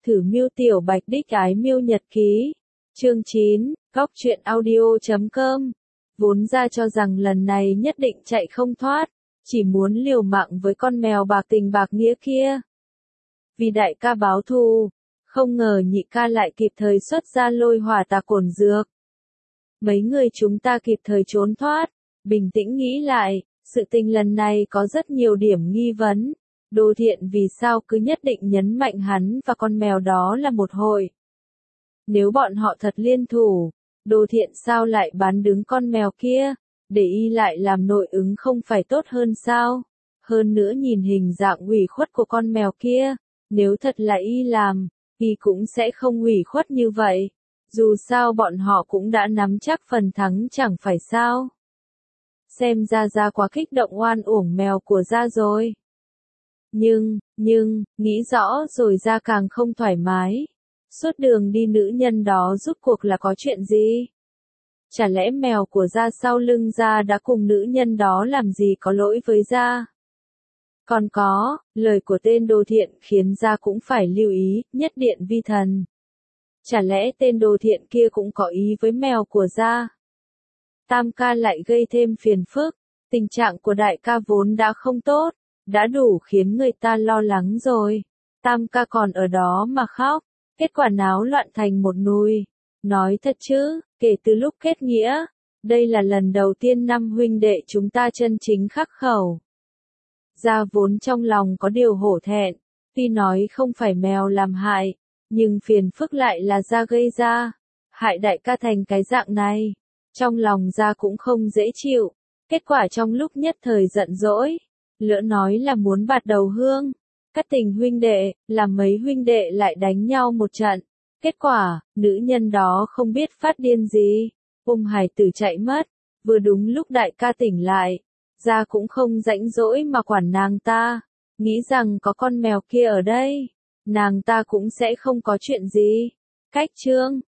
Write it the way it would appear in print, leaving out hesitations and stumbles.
Thử miêu tiểu bạch đích ái miêu nhật ký. Chương 9, Góc truyện audio.com. Vốn ra cho rằng lần này nhất định chạy không thoát, chỉ muốn liều mạng với con mèo bạc tình bạc nghĩa kia. Vì đại ca báo thù, không ngờ nhị ca lại kịp thời xuất ra lôi hỏa tà cổn dược. Mấy người chúng ta kịp thời trốn thoát, bình tĩnh nghĩ lại, sự tình lần này có rất nhiều điểm nghi vấn. Đồ Thiện vì sao cứ nhất định nhấn mạnh hắn và con mèo đó là một hội. Nếu bọn họ thật liên thủ, Đồ Thiện sao lại bán đứng con mèo kia, để y lại làm nội ứng không phải tốt hơn sao? Hơn nữa nhìn hình dạng ủy khuất của con mèo kia, nếu thật là y làm, y cũng sẽ không ủy khuất như vậy. Dù sao bọn họ cũng đã nắm chắc phần thắng chẳng phải sao. Xem ra quá kích động oan uổng mèo của ra rồi. Nhưng, nghĩ rõ rồi ra càng không thoải mái. Suốt đường đi nữ nhân đó rút cuộc là có chuyện gì? Chả lẽ mèo của ra sau lưng ra đã cùng nữ nhân đó làm gì có lỗi với ra? Còn có, lời của tên Đồ Thiện khiến ra cũng phải lưu ý, nhất điện vi thần. Chả lẽ tên Đồ Thiện kia cũng có ý với mèo của ra? Tam ca lại gây thêm phiền phức, tình trạng của đại ca vốn đã không tốt, đã đủ khiến người ta lo lắng rồi. Tam ca còn ở đó mà khóc, kết quả náo loạn thành một nùi. Nói thật chứ, kể từ lúc kết nghĩa, đây là lần đầu tiên năm huynh đệ chúng ta chân chính khắc khẩu. Gia vốn trong lòng có điều hổ thẹn, tuy nói không phải mèo làm hại, nhưng phiền phức lại là Gia gây ra, hại đại ca thành cái dạng này. Trong lòng Gia cũng không dễ chịu, kết quả trong lúc nhất thời giận dỗi, lỡ nói là muốn bạt đầu hương, cắt tình huynh đệ, làm mấy huynh đệ lại đánh nhau một trận. Kết quả, nữ nhân đó không biết phát điên gì, hải tử chạy mất, vừa đúng lúc đại ca tỉnh lại, Gia cũng không rảnh rỗi mà quản nàng ta, nghĩ rằng có con mèo kia ở đây, nàng ta cũng sẽ không có chuyện gì. Cách chương